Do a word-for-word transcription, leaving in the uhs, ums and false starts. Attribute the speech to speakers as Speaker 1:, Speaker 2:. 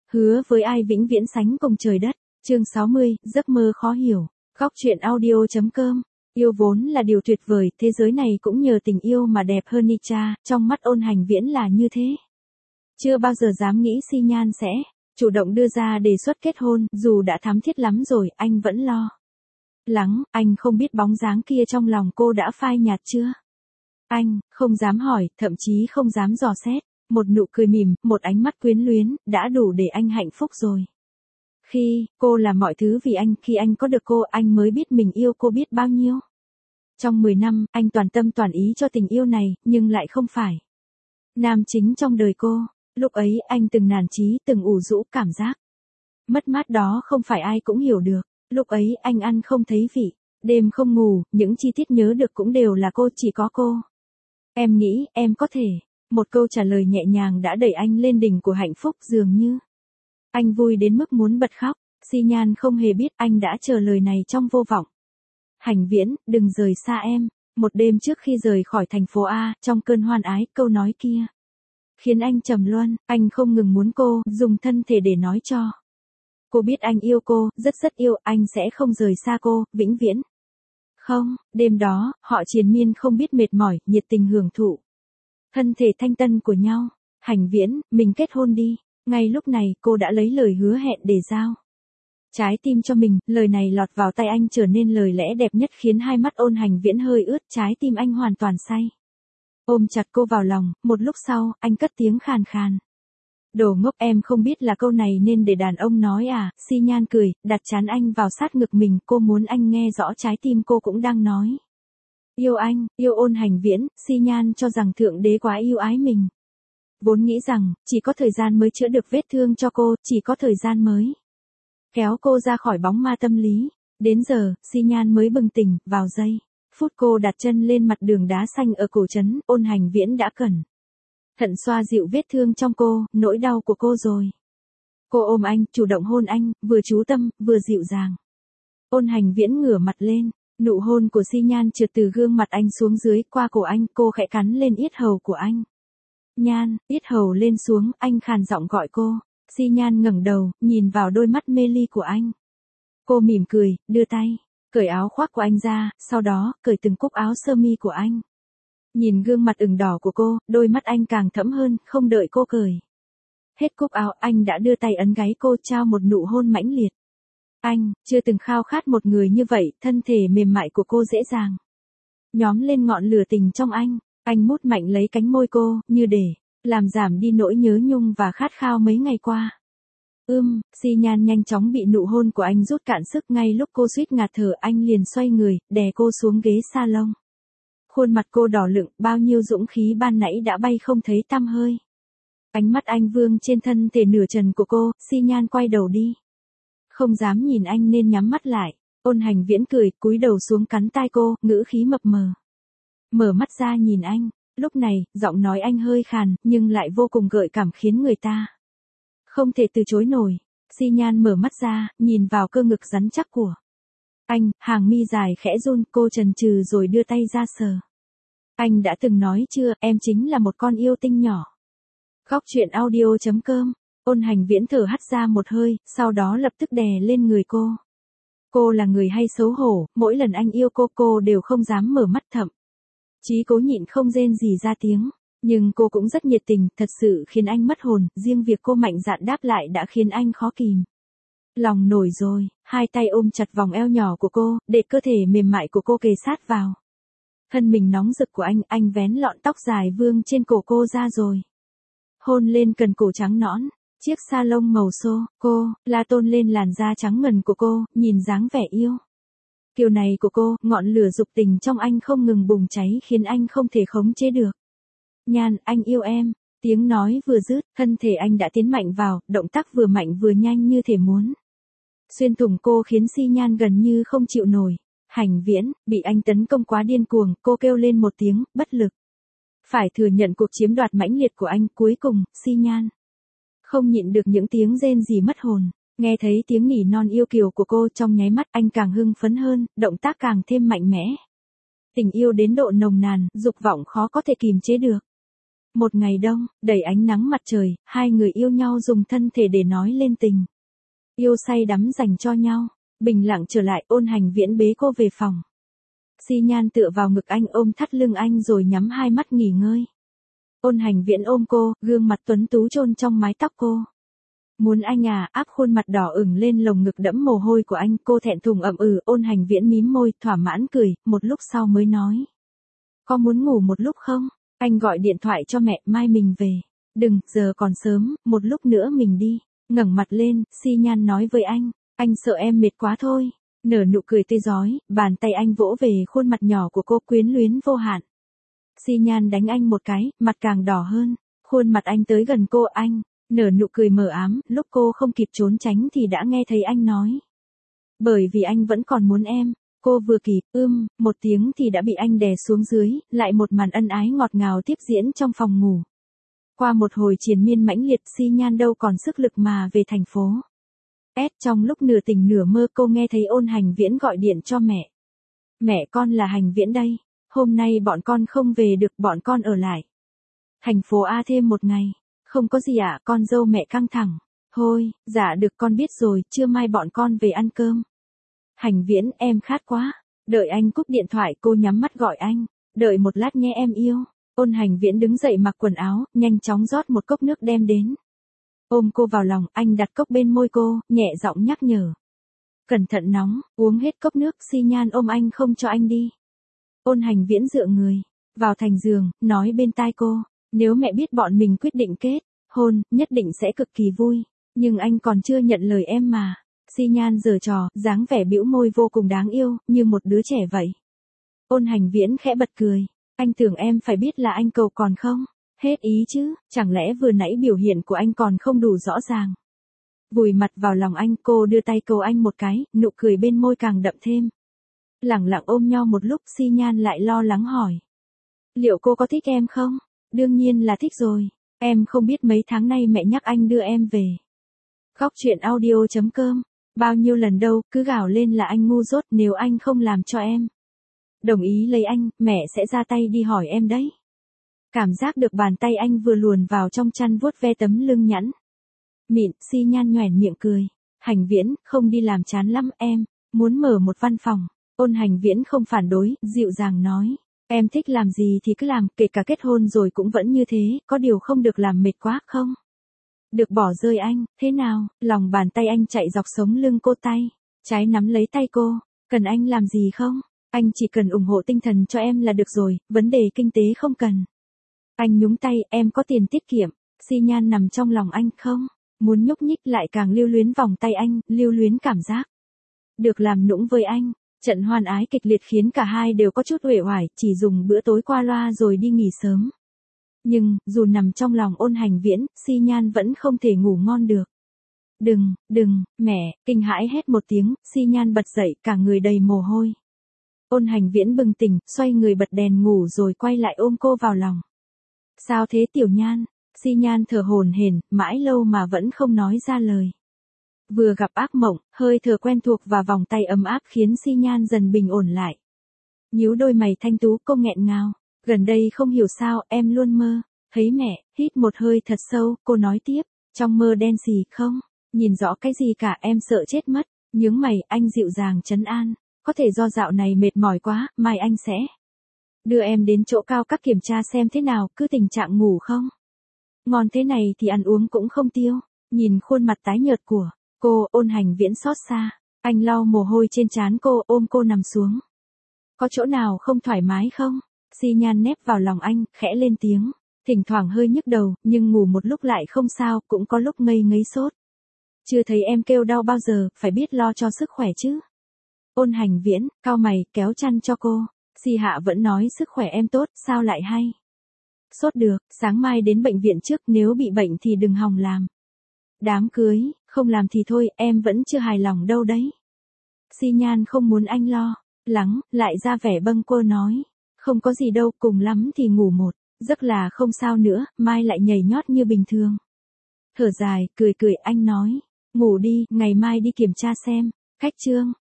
Speaker 1: Hứa với ai vĩnh viễn sánh cùng trời đất. Chương sáu mươi, giấc mơ khó hiểu. Góc truyện audio.com. Yêu vốn là điều tuyệt vời, thế giới này cũng nhờ tình yêu mà đẹp hơn ni cha, trong mắt Ôn Hành Viễn là như thế. Chưa bao giờ dám nghĩ Xi Nhan sẽ chủ động đưa ra đề xuất kết hôn, dù đã thắm thiết lắm rồi, anh vẫn lo lắng, anh không biết bóng dáng kia trong lòng cô đã phai nhạt chưa. Anh không dám hỏi, thậm chí không dám dò xét. Một nụ cười mỉm, một ánh mắt quyến luyến, đã đủ để anh hạnh phúc rồi. Khi cô làm mọi thứ vì anh, khi anh có được cô, anh mới biết mình yêu cô biết bao nhiêu. Trong mười năm, anh toàn tâm toàn ý cho tình yêu này, nhưng lại không phải nam chính trong đời cô. Lúc ấy anh từng nản chí, từng ủ rũ cảm giác mất mát đó không phải ai cũng hiểu được. Lúc ấy anh ăn không thấy vị, đêm không ngủ, những chi tiết nhớ được cũng đều là cô, chỉ có cô. Em nghĩ, em có thể. Một câu trả lời nhẹ nhàng đã đẩy anh lên đỉnh của hạnh phúc, dường như anh vui đến mức muốn bật khóc. Xi Nhan không hề biết anh đã chờ lời này trong vô vọng. Hành Viễn, đừng rời xa em. Một đêm trước khi rời khỏi thành phố A, trong cơn hoan ái, câu nói kia khiến anh trầm luân. Anh không ngừng muốn cô dùng thân thể để nói cho cô biết anh yêu cô, rất rất yêu, anh sẽ không rời xa cô, vĩnh viễn. Không, đêm đó, họ triền miên không biết mệt mỏi, nhiệt tình hưởng thụ thân thể thanh tân của nhau. Hành Viễn, mình kết hôn đi. Ngay lúc này, cô đã lấy lời hứa hẹn để giao trái tim cho mình. Lời này lọt vào tay anh trở nên lời lẽ đẹp nhất, khiến hai mắt Ôn Hành Viễn hơi ướt, trái tim anh hoàn toàn say. Ôm chặt cô vào lòng, một lúc sau, anh cất tiếng khàn khàn. Đồ ngốc, em không biết là câu này nên để đàn ông nói à. Xi Nhan cười, đặt trán anh vào sát ngực mình, cô muốn anh nghe rõ trái tim cô cũng đang nói. Yêu anh, yêu Ôn Hành Viễn. Xi Nhan cho rằng Thượng Đế quá yêu ái mình. Vốn nghĩ rằng, chỉ có thời gian mới chữa được vết thương cho cô, chỉ có thời gian mới kéo cô ra khỏi bóng ma tâm lý. Đến giờ, Xi Nhan mới bừng tỉnh, vào giây phút cô đặt chân lên mặt đường đá xanh ở cổ trấn, Ôn Hành Viễn đã cẩn thận xoa dịu vết thương trong cô, nỗi đau của cô rồi. Cô ôm anh, chủ động hôn anh, vừa chú tâm, vừa dịu dàng. Ôn Hành Viễn ngửa mặt lên, nụ hôn của Xi Nhan trượt từ gương mặt anh xuống dưới, qua cổ anh, cô khẽ cắn lên yết hầu của anh. Nhan, yết hầu lên xuống, anh khàn giọng gọi cô. Xi Nhan ngẩng đầu, nhìn vào đôi mắt mê ly của anh. Cô mỉm cười, đưa tay cởi áo khoác của anh ra, sau đó, cởi từng cúc áo sơ mi của anh. Nhìn gương mặt ửng đỏ của cô, đôi mắt anh càng thẫm hơn, không đợi cô cởi hết cúc áo, anh đã đưa tay ấn gáy cô, trao một nụ hôn mãnh liệt. Anh chưa từng khao khát một người như vậy, thân thể mềm mại của cô dễ dàng nhóm lên ngọn lửa tình trong anh. Anh mút mạnh lấy cánh môi cô, như để làm giảm đi nỗi nhớ nhung và khát khao mấy ngày qua. Ưm, Xi Nhan nhanh chóng bị nụ hôn của anh rút cạn sức, ngay lúc cô suýt ngạt thở, anh liền xoay người, đè cô xuống ghế salon. Khuôn mặt cô đỏ lựng, bao nhiêu dũng khí ban nãy đã bay không thấy tăm hơi. Ánh mắt anh vương trên thân thể nửa trần của cô. Xi Nhan quay đầu đi, không dám nhìn anh nên nhắm mắt lại. Ôn Hành Viễn cười, cúi đầu xuống cắn tai cô, ngữ khí mập mờ. Mở mắt ra nhìn anh, lúc này, giọng nói anh hơi khàn, nhưng lại vô cùng gợi cảm, khiến người ta không thể từ chối nổi. Xi Nhan mở mắt ra, nhìn vào cơ ngực rắn chắc của anh, hàng mi dài khẽ run, cô chần chừ rồi đưa tay ra sờ. Anh đã từng nói chưa, em chính là một con yêu tinh nhỏ. Góc truyện audio.com. Ôn Hành Viễn thở hắt ra một hơi, sau đó lập tức đè lên người cô. Cô là người hay xấu hổ, mỗi lần anh yêu cô, cô đều không dám mở mắt, thậm chí cố nhịn không rên gì ra tiếng. Nhưng cô cũng rất nhiệt tình, thật sự khiến anh mất hồn, riêng việc cô mạnh dạn đáp lại đã khiến anh khó kìm lòng nổi rồi. Hai tay ôm chặt vòng eo nhỏ của cô, để cơ thể mềm mại của cô kề sát vào thân mình nóng rực của anh. Anh vén lọn tóc dài vương trên cổ cô ra rồi hôn lên cần cổ trắng nõn, chiếc sa lông màu xô. Cô la tôn lên làn da trắng ngần của cô, nhìn dáng vẻ yêu kiều này của cô, ngọn lửa dục tình trong anh không ngừng bùng cháy, khiến anh không thể khống chế được. Nhan, anh yêu em. Tiếng nói vừa dứt, thân thể anh đã tiến mạnh vào, động tác vừa mạnh vừa nhanh, như thể muốn xuyên thủng cô, khiến Xi Nhan gần như không chịu nổi. Hành Viễn, bị anh tấn công quá điên cuồng, cô kêu lên một tiếng, bất lực. Phải thừa nhận cuộc chiếm đoạt mãnh liệt của anh. Cuối cùng, Xi Nhan không nhịn được những tiếng rên rỉ mất hồn. Nghe thấy tiếng nỉ non yêu kiều của cô, trong nháy mắt anh càng hưng phấn hơn, động tác càng thêm mạnh mẽ. Tình yêu đến độ nồng nàn, dục vọng khó có thể kìm chế được. Một ngày đông, đầy ánh nắng mặt trời, hai người yêu nhau dùng thân thể để nói lên tình. Yêu say đắm dành cho nhau. Bình lặng trở lại, Ôn Hành Viễn bế cô về phòng. Xi Nhan tựa vào ngực anh ôm thắt lưng anh rồi nhắm hai mắt nghỉ ngơi. Ôn Hành Viễn ôm cô, gương mặt tuấn tú chôn trong mái tóc cô. Muốn anh à, áp khuôn mặt đỏ ửng lên lồng ngực đẫm mồ hôi của anh, cô thẹn thùng ậm ừ, Ôn Hành Viễn mím môi, thỏa mãn cười, một lúc sau mới nói. Có muốn ngủ một lúc không? Anh gọi điện thoại cho mẹ, mai mình về. Đừng, giờ còn sớm, một lúc nữa mình đi. Ngẩng mặt lên, Xi Nhan nói với anh, anh sợ em mệt quá thôi. Nở nụ cười tươi rói, bàn tay anh vỗ về khuôn mặt nhỏ của cô quyến luyến vô hạn. Xi Nhan đánh anh một cái, mặt càng đỏ hơn. Khuôn mặt anh tới gần cô, anh nở nụ cười mờ ám, lúc cô không kịp trốn tránh thì đã nghe thấy anh nói. Bởi vì anh vẫn còn muốn em. Cô vừa kịp, ưm, một tiếng thì đã bị anh đè xuống dưới, lại một màn ân ái ngọt ngào tiếp diễn trong phòng ngủ. Qua một hồi triền miên mãnh liệt, Xi Nhan đâu còn sức lực mà về thành phố. S trong lúc nửa tỉnh nửa mơ cô nghe thấy Ôn Hành Viễn gọi điện cho mẹ. Mẹ con là Hành Viễn đây, hôm nay bọn con không về được, bọn con ở lại thành phố A thêm một ngày. Không có gì ạ, à, con dâu mẹ căng thẳng. Thôi, dạ được con biết rồi, trưa mai bọn con về ăn cơm. Hành Viễn, em khát quá. Đợi anh cúp điện thoại, cô nhắm mắt gọi anh. Đợi một lát nhé em yêu. Ôn Hành Viễn đứng dậy mặc quần áo, nhanh chóng rót một cốc nước đem đến. Ôm cô vào lòng, anh đặt cốc bên môi cô, nhẹ giọng nhắc nhở. Cẩn thận nóng, uống hết cốc nước, Xi Nhan ôm anh không cho anh đi. Ôn Hành Viễn dựa người vào thành giường, nói bên tai cô. Nếu mẹ biết bọn mình quyết định kết hôn, nhất định sẽ cực kỳ vui. Nhưng anh còn chưa nhận lời em mà. Xi Nhan giở trò, dáng vẻ bĩu môi vô cùng đáng yêu, như một đứa trẻ vậy. Ôn Hành Viễn khẽ bật cười. Anh tưởng em phải biết là anh cầu còn không? Hết ý chứ, chẳng lẽ vừa nãy biểu hiện của anh còn không đủ rõ ràng? Vùi mặt vào lòng anh, cô đưa tay cầu anh một cái, nụ cười bên môi càng đậm thêm. Lẳng lặng ôm nhau một lúc, Xi Nhan lại lo lắng hỏi. Liệu cô có thích em không? Đương nhiên là thích rồi. Em không biết mấy tháng nay mẹ nhắc anh đưa em về. Góc truyện audio chấm com. Bao nhiêu lần đâu, cứ gào lên là anh ngu dốt nếu anh không làm cho em đồng ý lấy anh, mẹ sẽ ra tay đi hỏi em đấy. Cảm giác được bàn tay anh vừa luồn vào trong chăn vuốt ve tấm lưng nhẵn mịn, Xi Nhan nhoẻn miệng cười. Hành Viễn, không đi làm chán lắm em, muốn mở một văn phòng. Ôn Hành Viễn không phản đối, dịu dàng nói. Em thích làm gì thì cứ làm, kể cả kết hôn rồi cũng vẫn như thế, có điều không được làm mệt quá không? Được bỏ rơi anh, thế nào? Lòng bàn tay anh chạy dọc sống lưng cô, tay trái nắm lấy tay cô. Cần anh làm gì không? Anh chỉ cần ủng hộ tinh thần cho em là được rồi, vấn đề kinh tế không cần. Anh nhúng tay, em có tiền tiết kiệm. Xi Nhan nằm trong lòng anh không muốn nhúc nhích, lại càng lưu luyến vòng tay anh, lưu luyến cảm giác được làm nũng với anh. Trận hoan ái kịch liệt khiến cả hai đều có chút uể oải, chỉ dùng bữa tối qua loa rồi đi nghỉ sớm. Nhưng, dù nằm trong lòng Ôn Hành Viễn, Xi Nhan vẫn không thể ngủ ngon được. Đừng, đừng, mẹ, kinh hãi hét một tiếng, Xi Nhan bật dậy, cả người đầy mồ hôi. Ôn Hành Viễn bừng tỉnh, xoay người bật đèn ngủ rồi quay lại ôm cô vào lòng. Sao thế Tiểu Nhan? Xi Nhan thở hổn hển, mãi lâu mà vẫn không nói ra lời. Vừa gặp ác mộng, hơi thở quen thuộc và vòng tay ấm áp khiến Xi Nhan dần bình ổn lại. Nhíu đôi mày thanh tú, cô nghẹn ngào. Gần đây không hiểu sao, em luôn mơ thấy mẹ. Hít một hơi thật sâu, cô nói tiếp. Trong mơ đen xì không nhìn rõ cái gì cả, em sợ chết mất. Nhướng mày, anh dịu dàng trấn an. Có thể do dạo này mệt mỏi quá, mai anh sẽ đưa em đến chỗ cao cấp kiểm tra xem thế nào, cứ tình trạng ngủ không ngon thế này thì ăn uống cũng không tiêu. Nhìn khuôn mặt tái nhợt của cô, Ôn Hành Viễn xót xa. Anh lau mồ hôi trên trán cô, ôm cô nằm xuống. Có chỗ nào không thoải mái không? Xi Nhan nép vào lòng anh, khẽ lên tiếng. Thỉnh thoảng hơi nhức đầu, nhưng ngủ một lúc lại không sao, cũng có lúc ngây ngấy sốt. Chưa thấy em kêu đau bao giờ, phải biết lo cho sức khỏe chứ. Ôn Hành Viễn, cau mày, kéo chăn cho cô. Xi Hạ vẫn nói sức khỏe em tốt, sao lại hay? Sốt được, sáng mai đến bệnh viện trước, nếu bị bệnh thì đừng hòng làm đám cưới, không làm thì thôi, em vẫn chưa hài lòng đâu đấy. Xi Nhan không muốn anh lo lắng, lại ra vẻ bâng quơ nói. Không có gì đâu, cùng lắm thì ngủ một giấc là không sao nữa, mai lại nhảy nhót như bình thường. Thở dài, cười cười, anh nói. Ngủ đi, ngày mai đi kiểm tra xem. Khách trương.